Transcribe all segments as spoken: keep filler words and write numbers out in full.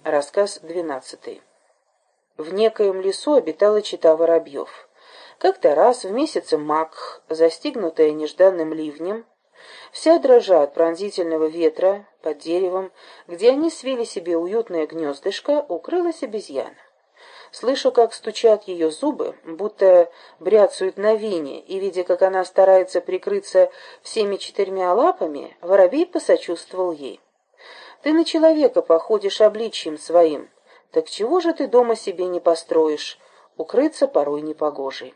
Рассказ двенадцатый. В некоем лесу обитала чета воробьев. Как-то раз в месяце мак, застигнутая нежданным ливнем, вся дрожа от пронзительного ветра, под деревом, где они свили себе уютное гнездышко, укрылась обезьяна. Слышу, как стучат ее зубы, будто бряцают на вине, и, видя, как она старается прикрыться всеми четырьмя лапами, воробей посочувствовал ей. «Ты на человека походишь обличьем своим, так чего же ты дома себе не построишь, укрыться порой непогожей?»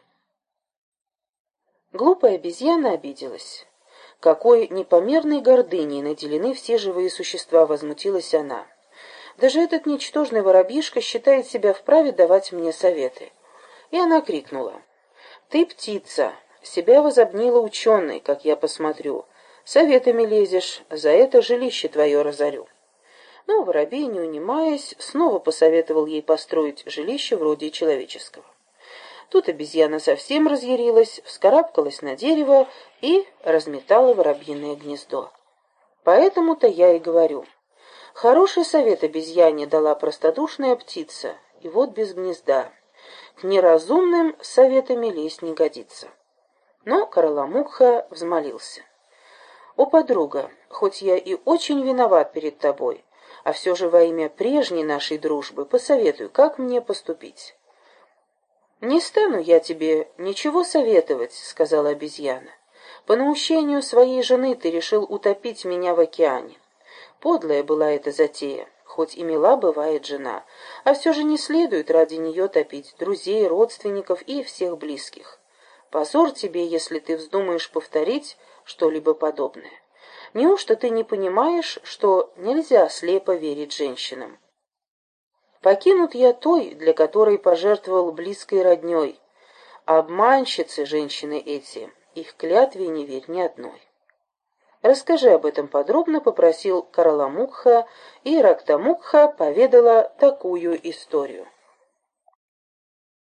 Глупая обезьяна обиделась. Какой непомерной гордыней наделены все живые существа, возмутилась она. Даже этот ничтожный воробьишка считает себя вправе давать мне советы. И она крикнула: «Ты птица, себя возобнила ученый, как я посмотрю. Советами лезешь, за это жилище твое разорю». Но воробей, не унимаясь, снова посоветовал ей построить жилище вроде человеческого. Тут обезьяна совсем разъярилась, вскарабкалась на дерево и разметала воробьиное гнездо. Поэтому-то я и говорю. Хороший совет обезьяне дала простодушная птица, и вот без гнезда. К неразумным советами лезть не годится. Но Караламукха взмолился: «О, подруга, хоть я и очень виноват перед тобой, а все же во имя прежней нашей дружбы посоветуй, как мне поступить». «Не стану я тебе ничего советовать», — сказала обезьяна. «По наущению своей жены ты решил утопить меня в океане. Подлая была эта затея, хоть и мила бывает жена, а все же не следует ради нее топить друзей, родственников и всех близких. Позор тебе, если ты вздумаешь повторить что-либо подобное. Неужто ты не понимаешь, что нельзя слепо верить женщинам? Покинут я той, для которой пожертвовал близкой родней. Обманщицы женщины эти, их клятве не верь ни одной». «Расскажи об этом подробно», — попросил Караламукха, и Рактамукха поведала такую историю.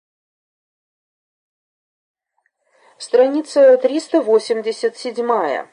Страница триста восемьдесят семь.